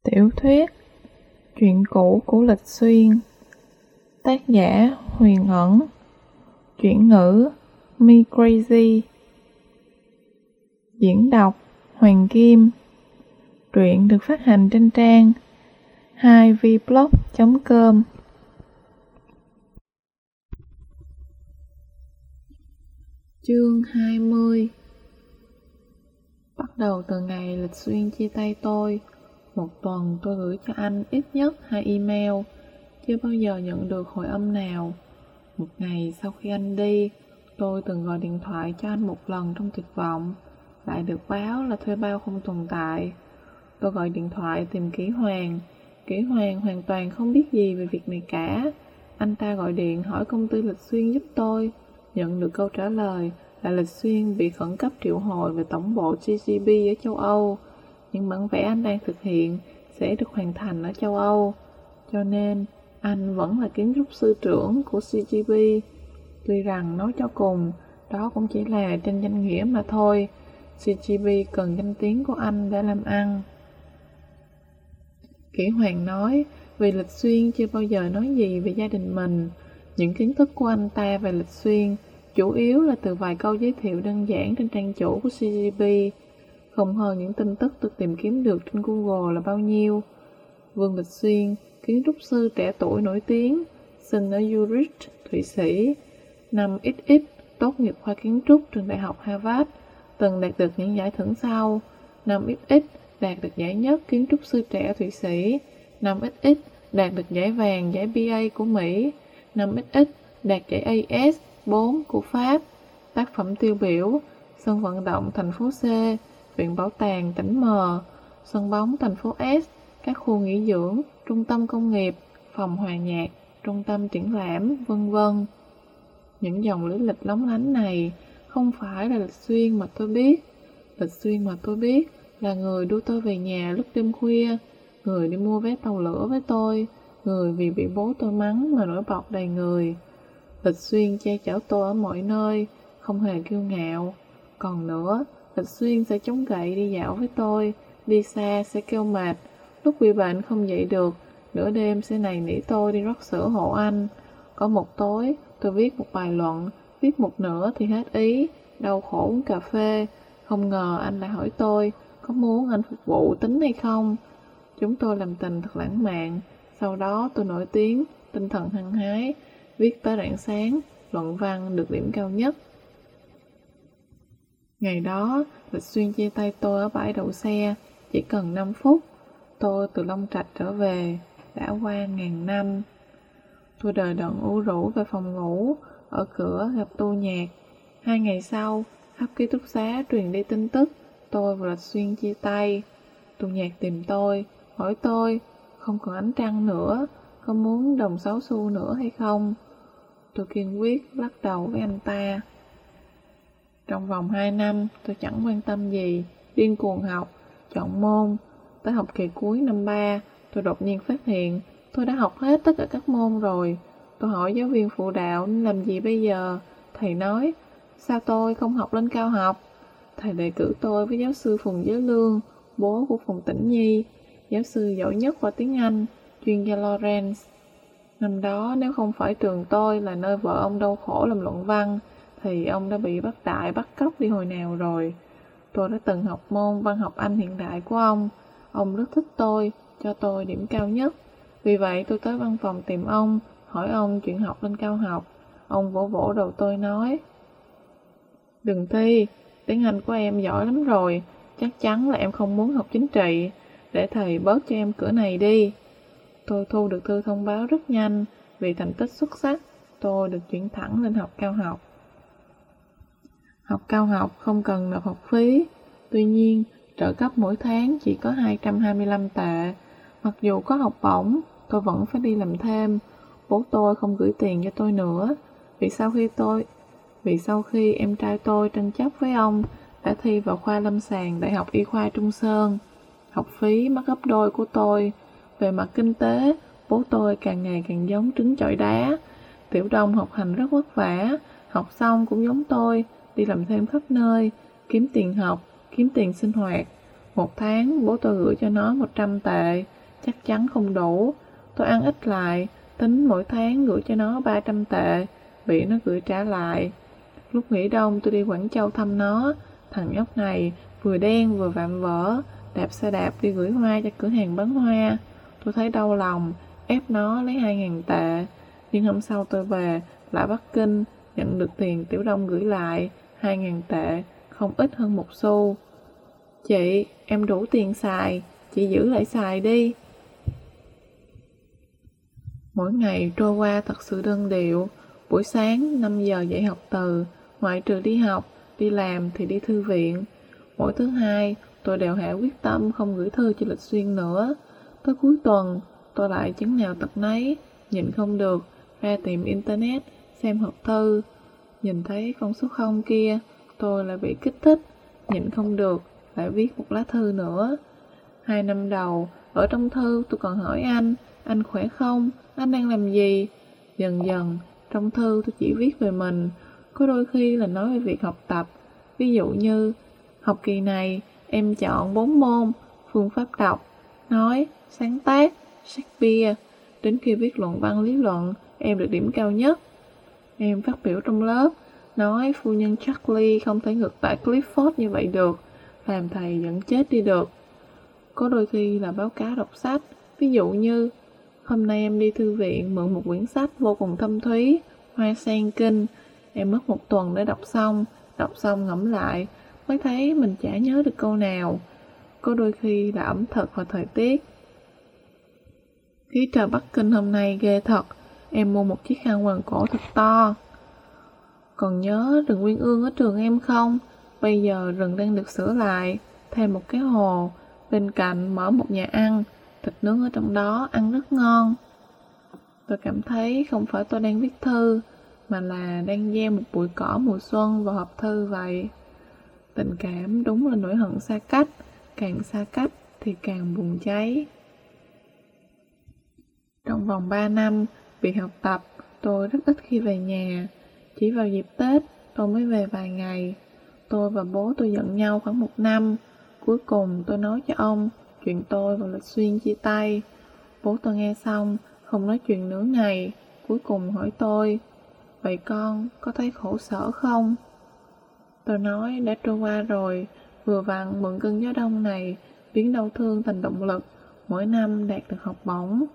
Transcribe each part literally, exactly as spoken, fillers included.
Tiểu thuyết Chuyện cũ của Lịch Xuyên. Tác giả Huyền Ẩn. Chuyển ngữ Me Crazy. Diễn đọc Hoàng Kim. Truyện được phát hành trên trang hai v blog chấm com. Chương hai mươi. Bắt đầu từ ngày Lịch Xuyên chia tay tôi, một tuần tôi gửi cho anh ít nhất hai email, chưa bao giờ nhận được hồi âm nào. Một ngày sau khi anh đi, tôi từng gọi điện thoại cho anh một lần trong tuyệt vọng, lại được báo là thuê bao không tồn tại. Tôi gọi điện thoại tìm Kỷ Hoàng. Kỷ Hoàng hoàn toàn không biết gì về việc này cả. Anh ta gọi điện hỏi công ty Lịch Xuyên giúp tôi, nhận được câu trả lời là Lịch Xuyên bị khẩn cấp triệu hồi về tổng bộ xê giê bê ở châu Âu. Những bản vẽ anh đang thực hiện sẽ được hoàn thành ở châu Âu, cho nên anh vẫn là kiến trúc sư trưởng của xê giê bê. Tuy rằng nói cho cùng, đó cũng chỉ là trên danh nghĩa mà thôi. xê giê bê cần danh tiếng của anh để làm ăn. Kỷ Hoàng nói, vì Lịch Xuyên chưa bao giờ nói gì về gia đình mình. Những kiến thức của anh ta về Lịch Xuyên chủ yếu là từ vài câu giới thiệu đơn giản trên trang chủ của xê giê bê, không hơn những tin tức tôi tìm kiếm được trên Google là bao nhiêu. Vương Lịch Xuyên, kiến trúc sư trẻ tuổi nổi tiếng, sinh ở Zurich, Thụy Sĩ. Năm x x tốt nghiệp khoa kiến trúc trường đại học Harvard, từng đạt được những giải thưởng sau. Năm x x đạt được giải nhất kiến trúc sư trẻ Thụy Sĩ. Năm x x đạt được giải vàng giải bê a của Mỹ. Năm x x đạt giải a ét bốn của Pháp. Tác phẩm tiêu biểu: sân vận động thành phố C, viện bảo tàng tỉnh M, sân bóng thành phố S, các khu nghỉ dưỡng, trung tâm công nghiệp, phòng hòa nhạc, trung tâm triển lãm, vân vân. Những dòng lý lịch lóng lánh này không phải là Lịch Xuyên mà tôi biết. Lịch Xuyên mà tôi biết là người đưa tôi về nhà lúc đêm khuya, người đi mua vé tàu lửa với tôi, người vì bị bố tôi mắng mà nổi bọt đầy người. Lịch Xuyên che chở tôi ở mọi nơi, không hề kiêu ngạo. Còn nữa, Lịch Xuyên sẽ chống gậy đi dạo với tôi, đi xa sẽ kêu mệt, lúc bị bệnh không dậy được, nửa đêm sẽ nài nỉ tôi đi rót sữa hộ anh. Có một tối, tôi viết một bài luận, viết một nửa thì hết ý, đau khổ uống cà phê. Không ngờ anh lại hỏi tôi, có muốn anh phục vụ tính hay không? Chúng tôi làm tình thật lãng mạn. Sau đó tôi nổi tiếng, tinh thần hăng hái, viết tới rạng sáng, luận văn được điểm cao nhất. Ngày đó, Lịch Xuyên chia tay tôi ở bãi đậu xe, chỉ cần năm phút. Tôi từ Long Trạch trở về, đã qua ngàn năm. Tôi đờ đẫn ủ rũ về phòng ngủ, ở cửa gặp tu nhạc. Hai ngày sau, khắp ký túc xá truyền đi tin tức tôi và Lịch Xuyên chia tay. Tu nhạc tìm tôi, hỏi tôi, không còn ánh trăng nữa, có muốn đồng sáu xu nữa hay không? Tôi kiên quyết lắc đầu với anh ta. Trong vòng hai năm, tôi chẳng quan tâm gì, điên cuồng học, chọn môn. Tới học kỳ cuối năm ba, tôi đột nhiên phát hiện tôi đã học hết tất cả các môn rồi. Tôi hỏi giáo viên phụ đạo nên làm gì bây giờ. Thầy nói, sao tôi không học lên cao học? Thầy đề cử tôi với giáo sư Phùng Giới Lương, bố của Phùng Tĩnh Nhi, giáo sư giỏi nhất khoa tiếng Anh, chuyên gia Lawrence. Năm đó, nếu không phải trường tôi là nơi vợ ông đau khổ làm luận văn, thì ông đã bị bắt đại bắt cóc đi hồi nào rồi. Tôi đã từng học môn văn học Anh hiện đại của ông. Ông rất thích tôi, cho tôi điểm cao nhất. Vì vậy tôi tới văn phòng tìm ông, hỏi ông chuyện học lên cao học. Ông vỗ vỗ đầu tôi nói, đừng thi, tiếng Anh của em giỏi lắm rồi, chắc chắn là em không muốn học chính trị, để thầy bớt cho em cửa này đi. Tôi thu được thư thông báo rất nhanh, vì thành tích xuất sắc, tôi được chuyển thẳng lên học cao học. Học cao học không cần nộp học phí, tuy nhiên trợ cấp mỗi tháng chỉ có hai trăm hai mươi lăm tệ. Mặc dù có học bổng, tôi vẫn phải đi làm thêm. Bố tôi không gửi tiền cho tôi nữa, vì sau khi tôi, vì sau khi em trai tôi tranh chấp với ông, đã thi vào khoa lâm sàng Đại học Y khoa Trung Sơn. Học phí mất gấp đôi của tôi. Về mặt kinh tế, bố tôi càng ngày càng giống trứng chọi đá. Tiểu Đông học hành rất vất vả, học xong cũng giống tôi, đi làm thêm khắp nơi, kiếm tiền học, kiếm tiền sinh hoạt. Một tháng, bố tôi gửi cho nó một trăm tệ. chắc chắn không đủ. Tôi ăn ít lại, tính mỗi tháng gửi cho nó ba trăm tệ, bị nó gửi trả lại. Lúc nghỉ đông tôi đi Quảng Châu thăm nó, thằng nhóc này vừa đen vừa vạm vỡ, đạp xe đạp đi gửi hoa cho cửa hàng bán hoa. Tôi thấy đau lòng, ép nó lấy hai ngàn tệ. Nhưng hôm sau tôi về lại Bắc Kinh, nhận được tiền Tiểu Đông gửi lại, hai ngàn tệ, không ít hơn một xu. Chị, em đủ tiền xài, chị giữ lại xài đi. Mỗi ngày trôi qua thật sự đơn điệu. Buổi sáng năm giờ dậy học từ, ngoại trừ đi học, đi làm thì đi thư viện. Mỗi thứ hai, tôi đều hạ quyết tâm không gửi thư cho Lịch Xuyên nữa. Tới cuối tuần, tôi lại chứng nào tật nấy, nhìn không được, ra tìm internet, xem hộp thư. Nhìn thấy con số không kia, tôi lại bị kích thích, nhìn không được, lại viết một lá thư nữa. Hai năm đầu, ở trong thư tôi còn hỏi anh, anh khỏe không, anh đang làm gì? Dần dần, trong thư tôi chỉ viết về mình, có đôi khi là nói về việc học tập. Ví dụ như, học kỳ này, em chọn bốn môn, phương pháp đọc, nói, sáng tác, Shakespeare. Đến khi viết luận văn lý luận, em được điểm cao nhất. Em phát biểu trong lớp, nói phu nhân Charlie không thể ngược lại Clifford như vậy được, làm thầy giận chết đi được. Có đôi khi là báo cáo đọc sách, ví dụ như, hôm nay em đi thư viện mượn một quyển sách vô cùng thâm thúy, Hoa Sen Kinh. Em mất một tuần để đọc xong, đọc xong ngẫm lại, mới thấy mình chả nhớ được câu nào. Có đôi khi là ẩm thực và thời tiết. Khí trời Bắc Kinh hôm nay ghê thật, em mua một chiếc khăn quàng cổ thật to. Còn nhớ rừng Nguyên Ương ở trường em không? Bây giờ rừng đang được sửa lại, thêm một cái hồ, bên cạnh mở một nhà ăn, thịt nướng ở trong đó ăn rất ngon. Tôi cảm thấy không phải tôi đang viết thư, mà là đang gieo một bụi cỏ mùa xuân vào hộp thư vậy. Tình cảm đúng là nỗi hận xa cách, càng xa cách thì càng buồn cháy. Trong vòng ba năm, vì học tập, tôi rất ít khi về nhà. Chỉ vào dịp Tết, tôi mới về vài ngày. Tôi và bố tôi giận nhau khoảng một năm. Cuối cùng tôi nói cho ông chuyện tôi và Lịch Xuyên chia tay. Bố tôi nghe xong, không nói chuyện nửa ngày. Cuối cùng hỏi tôi, vậy con có thấy khổ sở không? Tôi nói đã trôi qua rồi, vừa vặn mượn cơn gió đông này, biến đau thương thành động lực, mỗi năm đạt được học bổng.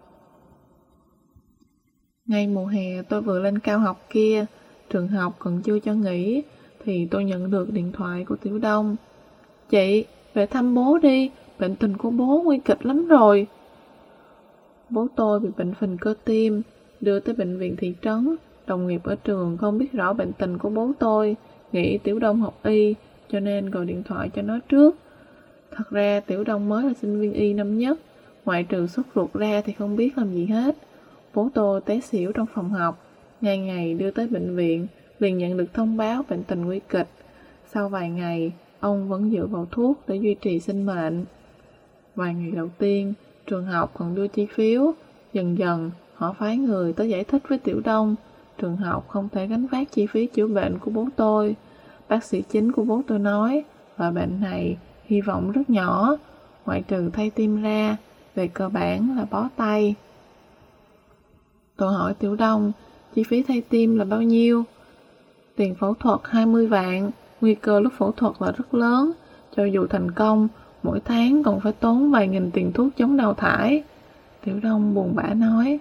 Ngay mùa hè tôi vừa lên cao học kia, trường học còn chưa cho nghỉ, thì tôi nhận được điện thoại của Tiểu Đông. Chị, về thăm bố đi, bệnh tình của bố nguy kịch lắm rồi. Bố tôi bị bệnh phình cơ tim, đưa tới bệnh viện thị trấn. Đồng nghiệp ở trường không biết rõ bệnh tình của bố tôi, nghĩ Tiểu Đông học y, cho nên gọi điện thoại cho nó trước. Thật ra Tiểu Đông mới là sinh viên y năm nhất, ngoại trừ sốt ruột ra thì không biết làm gì hết. Bố tôi té xỉu trong phòng học, ngày ngày đưa tới bệnh viện, liền nhận được thông báo bệnh tình nguy kịch. Sau vài ngày, ông vẫn dựa vào thuốc để duy trì sinh mệnh. Vài ngày đầu tiên, trường học còn đưa chi phiếu. Dần dần, họ phái người tới giải thích với Tiểu Đông, trường học không thể gánh vác chi phí chữa bệnh của bố tôi. Bác sĩ chính của bố tôi nói, loại bệnh này hy vọng rất nhỏ, ngoại trừ thay tim ra, về cơ bản là bó tay. Tôi hỏi Tiểu Đông, chi phí thay tim là bao nhiêu? Tiền phẫu thuật hai mươi vạn, nguy cơ lúc phẫu thuật là rất lớn, cho dù thành công, mỗi tháng còn phải tốn vài nghìn tiền thuốc chống đào thải. Tiểu Đông buồn bã nói,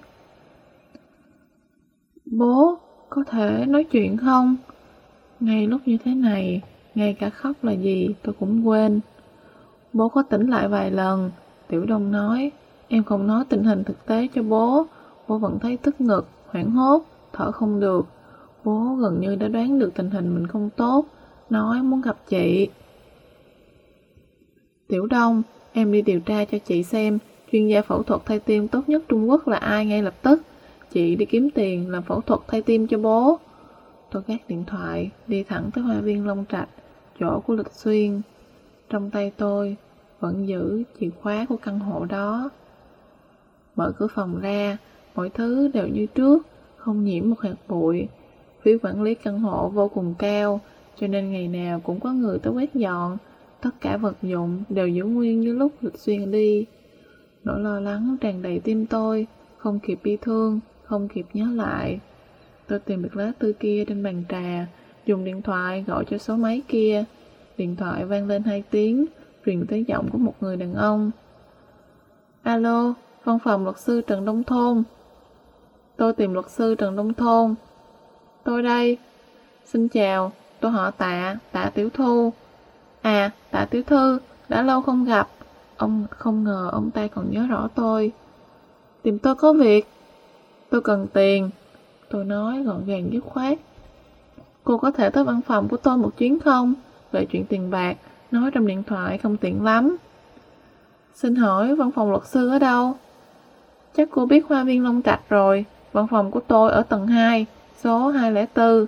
bố, có thể nói chuyện không? Ngay lúc như thế này, ngay cả khóc là gì tôi cũng quên. Bố có tỉnh lại vài lần, Tiểu Đông nói, em không nói tình hình thực tế cho bố. Bố vẫn thấy tức ngực, hoảng hốt, thở không được. Bố gần như đã đoán được tình hình mình không tốt, nói muốn gặp chị. Tiểu Đông, em đi điều tra cho chị xem chuyên gia phẫu thuật thay tim tốt nhất Trung Quốc là ai ngay lập tức. Chị đi kiếm tiền làm phẫu thuật thay tim cho bố. Tôi gác điện thoại, đi thẳng tới Hoa viên Long Trạch, chỗ của Lịch Xuyên. Trong tay tôi vẫn giữ chìa khóa của căn hộ đó. Mở cửa phòng ra, mọi thứ đều như trước, không nhiễm một hạt bụi. Phí quản lý căn hộ vô cùng cao, cho nên ngày nào cũng có người tới quét dọn. Tất cả vật dụng đều giữ nguyên như lúc Lịch Xuyên đi. Nỗi lo lắng tràn đầy tim tôi, không kịp bi thương, không kịp nhớ lại. Tôi tìm được lá thư kia trên bàn trà, dùng điện thoại gọi cho số máy kia. Điện thoại vang lên hai tiếng, truyền tới giọng của một người đàn ông. Alo, văn phòng luật sư Trần Đông Thôn. Tôi tìm luật sư Trần Đông Thôn. Tôi đây. Xin chào, tôi họ Tạ, Tạ Tiểu Thu. À, Tạ Tiểu Thư, đã lâu không gặp. Ông không ngờ ông ta còn nhớ rõ tôi. Tìm tôi có việc. Tôi cần tiền. Tôi nói gọn gàng dứt khoát. Cô có thể tới văn phòng của tôi một chuyến không? Về chuyện tiền bạc, nói trong điện thoại không tiện lắm. Xin hỏi văn phòng luật sư ở đâu? Chắc cô biết Hoa Viên Long Trạch rồi. Văn phòng của tôi ở tầng hai, số hai không bốn.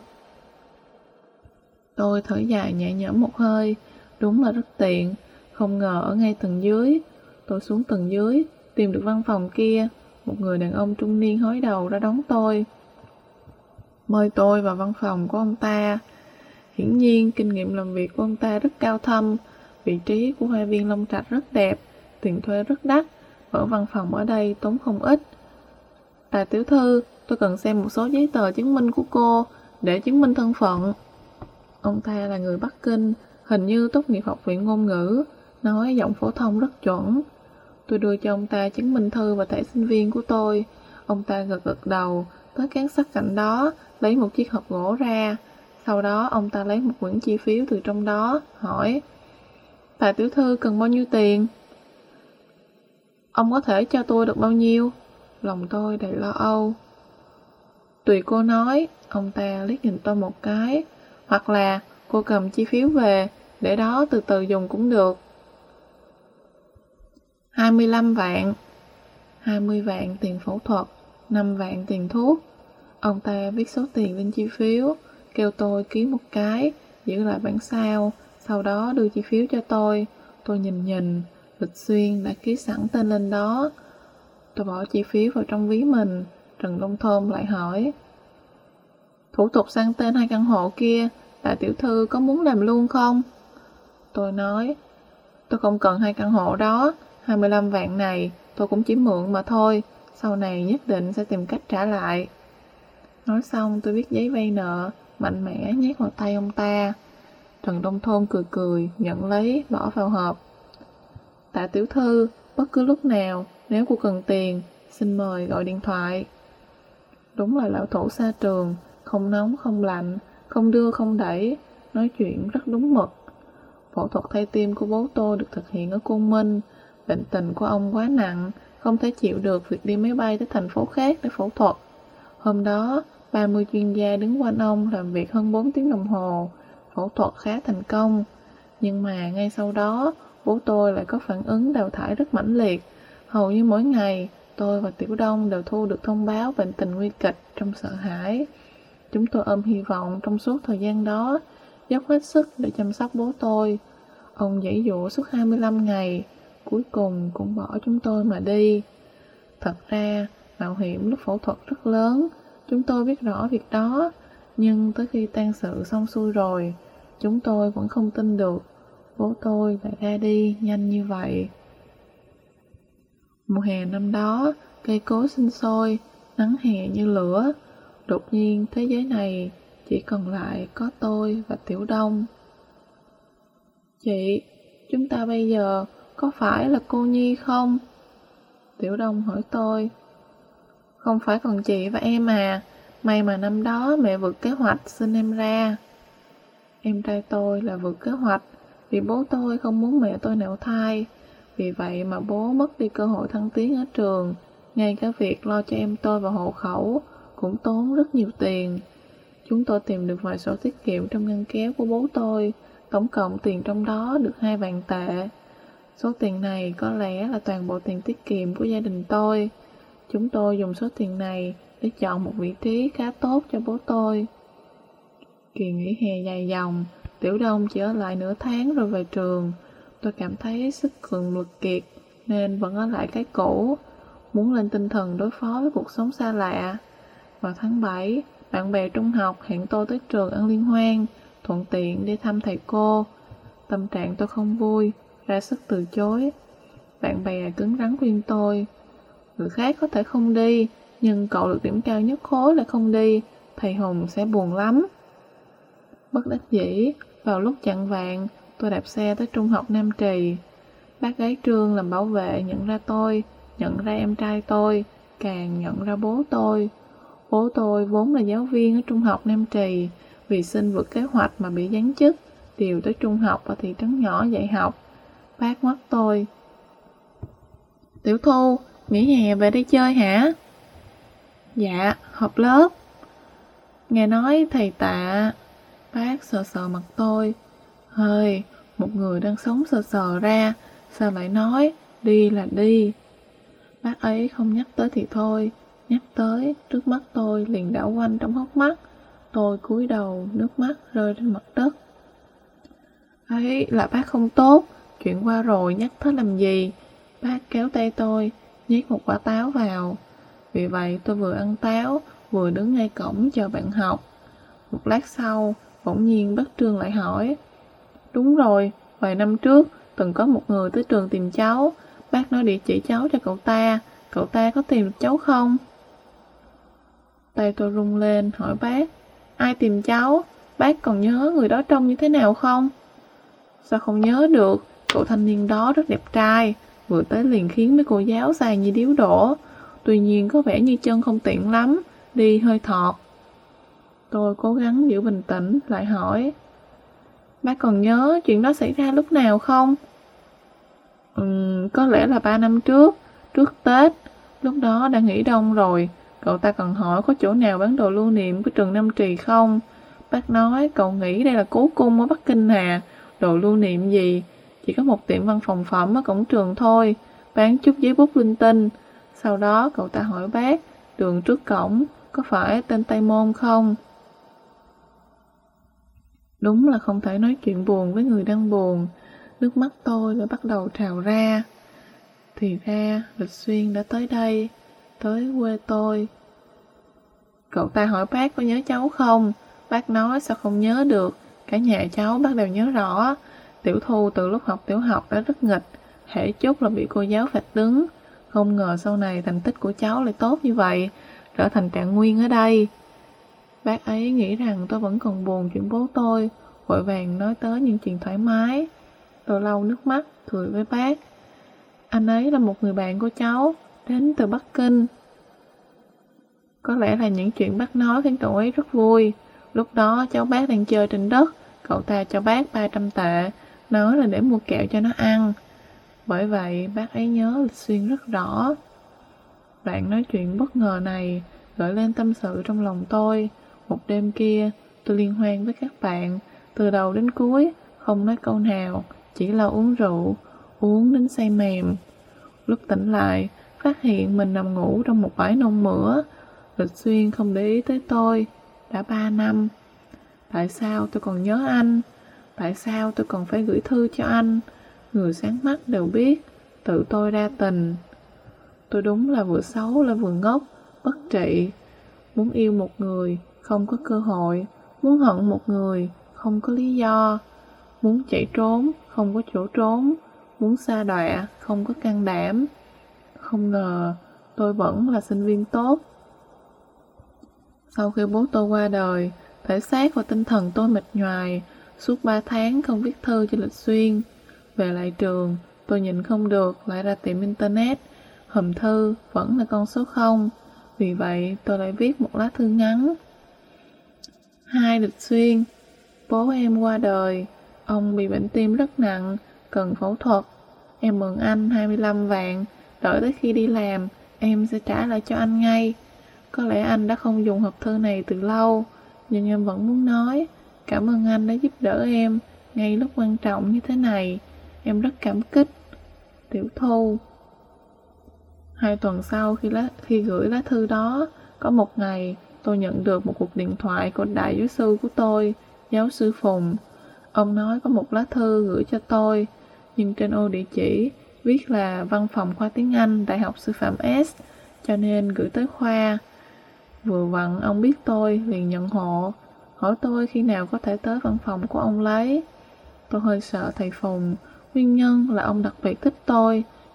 Tôi thở dài nhẹ nhõm một hơi. Đúng là rất tiện. Không ngờ ở ngay tầng dưới. Tôi xuống tầng dưới, tìm được văn phòng kia. Một người đàn ông trung niên hói đầu ra đón tôi, mời tôi vào văn phòng của ông ta. Hiển nhiên, kinh nghiệm làm việc của ông ta rất cao thâm. Vị trí của Hoa Viên Long Trạch rất đẹp, tiền thuê rất đắt. Ở văn phòng ở đây tốn không ít. Tạ Tiểu Thư, tôi cần xem một số giấy tờ chứng minh của cô, để chứng minh thân phận. Ông ta là người Bắc Kinh, hình như tốt nghiệp học viện ngôn ngữ, nói giọng phổ thông rất chuẩn. Tôi đưa cho ông ta chứng minh thư và thẻ sinh viên của tôi. Ông ta gật gật đầu, tới cán sắt cạnh đó, lấy một chiếc hộp gỗ ra. Sau đó ông ta lấy một quyển chi phiếu từ trong đó, hỏi: Tạ Tiểu Thư cần bao nhiêu tiền? Ông có thể cho tôi được bao nhiêu? Lòng tôi đầy lo âu. Tùy cô nói. Ông ta liếc nhìn tôi một cái. Hoặc là cô cầm chi phiếu về, để đó từ từ dùng cũng được. hai mươi lăm vạn. hai mươi vạn tiền phẫu thuật, năm vạn tiền thuốc. Ông ta viết số tiền lên chi phiếu, kêu tôi ký một cái, giữ lại bản sao, sau đó đưa chi phiếu cho tôi. Tôi nhìn nhìn, Lịch Xuyên đã ký sẵn tên lên đó. Tôi bỏ chi phiếu vào trong ví mình. Trần Đông Thôn lại hỏi: Thủ tục sang tên hai căn hộ kia, Tạ Tiểu Thư có muốn làm luôn không? Tôi nói: Tôi không cần hai căn hộ đó. hai mươi lăm vạn này tôi cũng chỉ mượn mà thôi. Sau này nhất định sẽ tìm cách trả lại. Nói xong tôi viết giấy vay nợ, mạnh mẽ nhét vào tay ông ta. Trần Đông Thôn cười cười, nhận lấy, bỏ vào hộp. Tạ Tiểu Thư, bất cứ lúc nào, nếu cô cần tiền, xin mời gọi điện thoại. Đúng là lão thủ xa trường, không nóng không lạnh, không đưa không đẩy, nói chuyện rất đúng mực. Phẫu thuật thay tim của bố tôi được thực hiện ở Côn Minh. Bệnh tình của ông quá nặng, không thể chịu được việc đi máy bay tới thành phố khác để phẫu thuật. Hôm đó, ba mươi chuyên gia đứng quanh ông làm việc hơn bốn tiếng đồng hồ. Phẫu thuật khá thành công. Nhưng mà ngay sau đó, bố tôi lại có phản ứng đào thải rất mãnh liệt. Hầu như mỗi ngày, tôi và Tiểu Đông đều thu được thông báo bệnh tình nguy kịch trong sợ hãi. Chúng tôi ôm hy vọng trong suốt thời gian đó, dốc hết sức để chăm sóc bố tôi. Ông giãy giụa suốt hai mươi lăm ngày, cuối cùng cũng bỏ chúng tôi mà đi. Thật ra, mạo hiểm lúc phẫu thuật rất lớn, chúng tôi biết rõ việc đó, nhưng tới khi tang sự xong xuôi rồi, chúng tôi vẫn không tin được bố tôi lại ra đi nhanh như vậy. Mùa hè năm đó, cây cối sinh sôi, nắng hè như lửa. Đột nhiên thế giới này chỉ còn lại có tôi và Tiểu Đông. Chị, chúng ta bây giờ có phải là cô Nhi không? Tiểu Đông hỏi tôi. Không phải còn chị và em à, may mà năm đó mẹ vượt kế hoạch sinh em ra. Em trai tôi là vượt kế hoạch vì bố tôi không muốn mẹ tôi nạo thai. Vì vậy mà bố mất đi cơ hội thăng tiến ở trường. Ngay cả việc lo cho em tôi vào hộ khẩu cũng tốn rất nhiều tiền. Chúng tôi tìm được vài sổ tiết kiệm trong ngăn kéo của bố tôi. Tổng cộng tiền trong đó được hai vạn tệ. Số tiền này có lẽ là toàn bộ tiền tiết kiệm của gia đình tôi. Chúng tôi dùng số tiền này để chọn một vị trí khá tốt cho bố tôi. Kỳ nghỉ hè dài dòng, Tiểu Đông chỉ ở lại nửa tháng rồi về trường. Tôi cảm thấy sức cường lực kiệt nên vẫn ở lại cái cũ, muốn lên tinh thần đối phó với cuộc sống xa lạ. Vào tháng bảy, bạn bè trung học hẹn tôi tới trường ăn liên hoan, thuận tiện đi thăm thầy cô. Tâm trạng tôi không vui, ra sức từ chối. Bạn bè cứng rắn khuyên tôi, người khác có thể không đi, nhưng cậu được điểm cao nhất khối lại không đi, thầy Hùng sẽ buồn lắm. Bất đắc dĩ, vào lúc chạng vạng, tôi đạp xe tới trung học Nam Trì. Bác gái Trương làm bảo vệ nhận ra tôi, nhận ra em trai tôi, càng nhận ra bố tôi. Bố tôi vốn là giáo viên ở trung học Nam Trì, vì xin vượt kế hoạch mà bị giáng chức, điều tới trung học ở thị trấn nhỏ dạy học. Bác ngoắt tôi. Tiểu Thu, nghỉ hè về đây chơi hả? Dạ, họp lớp. Nghe nói thầy Tạ. Bác sờ sờ mặt tôi. Hơi, một người đang sống sờ sờ ra, sao lại nói đi là đi? Bác ấy không nhắc tới thì thôi, nhắc tới, trước mắt tôi liền đảo quanh trong hốc mắt. Tôi cúi đầu, nước mắt rơi trên mặt đất. Ấy là bác không tốt, chuyện qua rồi nhắc tới làm gì? Bác kéo tay tôi, nhét một quả táo vào. Vì vậy tôi vừa ăn táo, vừa đứng ngay cổng chờ bạn học. Một lát sau, bỗng nhiên bác Trương lại hỏi. Đúng rồi, vài năm trước, từng có một người tới trường tìm cháu. Bác nói địa chỉ cháu cho cậu ta, cậu ta có tìm được cháu không? Tay tôi rung lên, hỏi bác. Ai tìm cháu? Bác còn nhớ người đó trông như thế nào không? Sao không nhớ được, cậu thanh niên đó rất đẹp trai, vừa tới liền khiến mấy cô giáo xài như điếu đổ. Tuy nhiên có vẻ như chân không tiện lắm, đi hơi thọt. Tôi cố gắng giữ bình tĩnh, lại hỏi. Bác còn nhớ chuyện đó xảy ra lúc nào không? Ừm, có lẽ là ba năm trước, trước Tết. Lúc đó đã nghỉ đông rồi. Cậu ta còn hỏi có chỗ nào bán đồ lưu niệm của trường Nam Trì không? Bác nói cậu nghĩ đây là cố cung ở Bắc Kinh à? Đồ lưu niệm gì? Chỉ có một tiệm văn phòng phẩm ở cổng trường thôi, bán chút giấy bút linh tinh. Sau đó cậu ta hỏi bác, đường trước cổng có phải tên Tây Môn không? Đúng là không thể nói chuyện buồn với người đang buồn. Nước mắt tôi đã bắt đầu trào ra. Thì ra Lịch Xuyên đã tới đây, tới quê tôi. Cậu ta hỏi bác có nhớ cháu không? Bác nói sao không nhớ được, cả nhà cháu bác đều nhớ rõ. Tiểu Thu từ lúc học tiểu học đã rất nghịch, hễ chút là bị cô giáo phạt đứng. Không ngờ sau này thành tích của cháu lại tốt như vậy, trở thành trạng nguyên ở đây. Bác ấy nghĩ rằng tôi vẫn còn buồn chuyện bố tôi, vội vàng nói tới những chuyện thoải mái. Tôi lau nước mắt, cười với bác. Anh ấy là một người bạn của cháu, đến từ Bắc Kinh. Có lẽ là những chuyện bác nói khiến cậu ấy rất vui. Lúc đó cháu bác đang chơi trên đất, cậu ta cho bác ba trăm tệ, nói là để mua kẹo cho nó ăn. Bởi vậy bác ấy nhớ Lịch Xuyên rất rõ. Đoạn nói chuyện bất ngờ này gợi lên tâm sự trong lòng tôi. Một đêm kia, tôi liên hoan với các bạn, từ đầu đến cuối, không nói câu nào, chỉ lo uống rượu, uống đến say mềm. Lúc tỉnh lại, phát hiện mình nằm ngủ trong một bãi nôn mửa. Lịch Xuyên không để ý tới tôi. Đã ba năm. Tại sao tôi còn nhớ anh? Tại sao tôi còn phải gửi thư cho anh? Người sáng mắt đều biết, tự tôi đa tình. Tôi đúng là vừa xấu lại vừa ngốc, bất trị. Muốn yêu một người, không có cơ hội. Muốn hận một người, không có lý do. Muốn chạy trốn, không có chỗ trốn. Muốn sa đọa, không có can đảm. Không ngờ, tôi vẫn là sinh viên tốt. Sau khi bố tôi qua đời, thể xác và tinh thần tôi mệt nhoài. Suốt ba tháng không viết thư cho Lịch Xuyên. Về lại trường, tôi nhịn không được, lại ra tiệm internet. Hòm thư vẫn là con số không. Vì vậy, tôi lại viết một lá thư ngắn. Hai Lịch Xuyên, bố em qua đời. Ông bị bệnh tim rất nặng, cần phẫu thuật. Em mượn anh hai mươi lăm vạn, đợi tới khi đi làm, em sẽ trả lại cho anh ngay. Có lẽ anh đã không dùng hộp thư này từ lâu, nhưng em vẫn muốn nói, cảm ơn anh đã giúp đỡ em, ngay lúc quan trọng như thế này. Em rất cảm kích. Tiểu Thu. Hai tuần sau khi, lá, khi gửi lá thư đó, có một ngày tôi nhận được một cuộc điện thoại của đại giáo sư của tôi, giáo sư Phùng. Ông nói có một lá thư gửi cho tôi, nhưng trên ô địa chỉ viết là văn phòng khoa tiếng Anh Đại học Sư phạm S, cho nên gửi tới khoa. Vừa vặn ông biết tôi liền nhận hộ, hỏi tôi khi nào có thể tới văn phòng của ông lấy. Tôi hơi sợ thầy Phùng, nguyên nhân là ông đặc biệt thích tôi,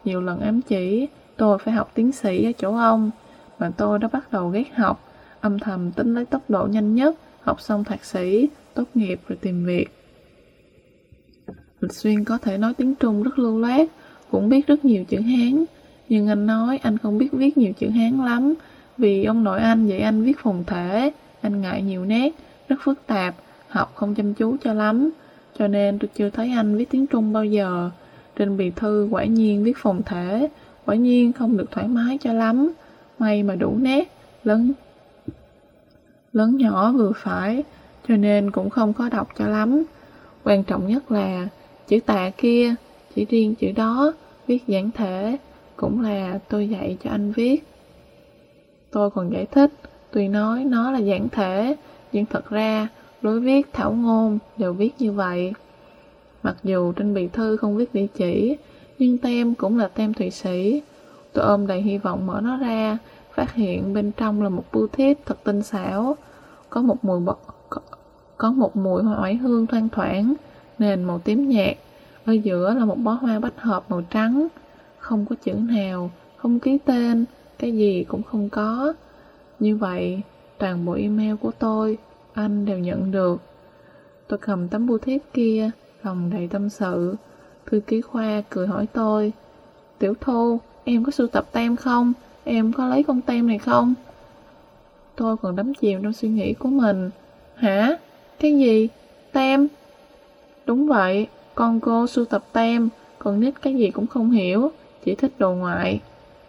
nhiều lần ám chỉ tôi phải học tiến sĩ ở chỗ ông, mà tôi đã bắt đầu ghét học, âm thầm tính lấy tốc độ nhanh nhất, học xong thạc sĩ, tốt nghiệp rồi tìm việc. Lịch Xuyên có thể nói tiếng Trung rất lưu loát, cũng biết rất nhiều chữ Hán, nhưng anh nói anh không biết viết nhiều chữ Hán lắm, vì ông nội anh dạy anh viết phồn thể, anh ngại nhiều nét, rất phức tạp, học không chăm chú cho lắm, cho nên tôi chưa thấy anh viết tiếng Trung bao giờ. Trên bì thư quả nhiên viết phồn thể, quả nhiên không được thoải mái cho lắm, may mà đủ nét, lớn lớn nhỏ vừa phải, cho nên cũng không khó đọc cho lắm. Quan trọng nhất là chữ tà kia, chỉ riêng chữ đó, viết giản thể, cũng là tôi dạy cho anh viết. Tôi còn giải thích, tuy nói nó là giản thể, nhưng thật ra lối viết thảo ngôn đều viết như vậy. Mặc dù trên bì thư không viết địa chỉ, nhưng tem cũng là tem Thụy Sĩ. Tôi ôm đầy hy vọng mở nó ra, phát hiện bên trong là một bưu thiếp thật tinh xảo, có một mùi bọt, có, có một mùi hoa oải hương thoang thoảng, nền màu tím nhạt, ở giữa là một bó hoa bách hợp màu trắng, không có chữ nào, không ký tên, cái gì cũng không có. Như vậy, toàn bộ email của tôi, anh đều nhận được. Tôi cầm tấm bưu thiếp kia, lòng đầy tâm sự. Thư ký Khoa cười hỏi tôi, Tiểu Thu, em có sưu tập tem không? Em có lấy con tem này không? Tôi còn đắm chìm trong suy nghĩ của mình. Hả? Cái gì? Tem? Đúng vậy, con cô sưu tập tem, còn nít cái gì cũng không hiểu, chỉ thích đồ ngoại.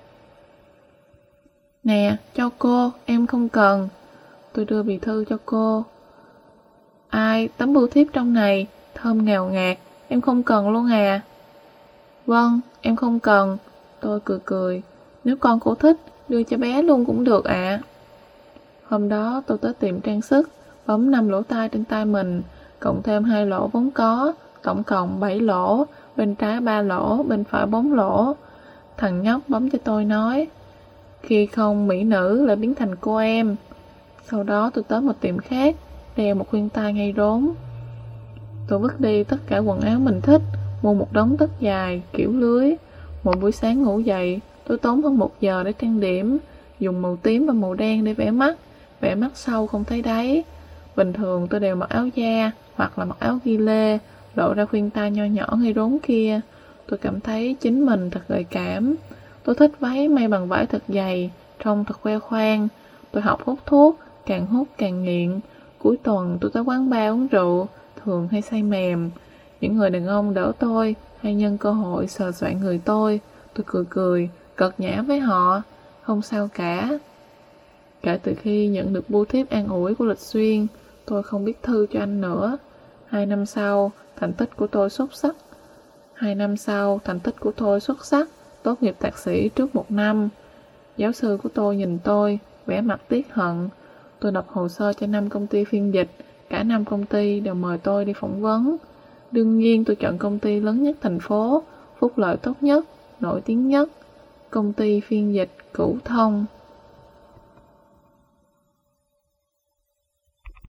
Nè, cho cô, em không cần. Tôi đưa bì thư cho cô. Ai, tấm bưu thiếp trong này, thơm ngào ngạt, em không cần luôn à? Vâng, em không cần. Tôi cười cười, nếu con cô thích, đưa cho bé luôn cũng được ạ. À. Hôm đó tôi tới tiệm trang sức, bấm năm lỗ tai trên tay mình, cộng thêm hai lỗ vốn có, tổng cộng bảy lỗ, bên trái ba lỗ, bên phải bốn lỗ. Thằng nhóc bấm cho tôi nói, khi không mỹ nữ lại biến thành cô em. Sau đó tôi tới một tiệm khác, đeo một khuyên tai ngay rốn. Tôi vứt đi tất cả quần áo mình thích, mua một đống tất dài, kiểu lưới. Mỗi buổi sáng ngủ dậy, tôi tốn hơn một giờ để trang điểm, dùng màu tím và màu đen để vẽ mắt, vẽ mắt sâu không thấy đáy. Bình thường tôi đều mặc áo da, hoặc là mặc áo ghi lê, lộ ra khuyên tai nho nhỏ ngay rốn kia. Tôi cảm thấy chính mình thật gợi cảm. Tôi thích váy may bằng vải thật dày, trông thật khoe khoang. Tôi học hút thuốc, càng hút càng nghiện. Cuối tuần tôi tới quán bar uống rượu, thường hay say mềm. Những người đàn ông đỡ tôi, hay nhân cơ hội sờ soạn người tôi. Tôi cười cười, cợt nhã với họ. Không sao cả. Kể từ khi nhận được bưu thiếp an ủi của Lịch Xuyên, tôi không viết thư cho anh nữa. Hai năm sau, thành tích của tôi xuất sắc. Hai năm sau, thành tích của tôi xuất sắc, tốt nghiệp thạc sĩ trước một năm. Giáo sư của tôi nhìn tôi, vẻ mặt tiếc hận. Tôi nộp hồ sơ cho năm công ty phiên dịch, cả năm công ty đều mời tôi đi phỏng vấn. Đương nhiên tôi chọn công ty lớn nhất thành phố, phúc lợi tốt nhất, nổi tiếng nhất, công ty phiên dịch Cửu Thông.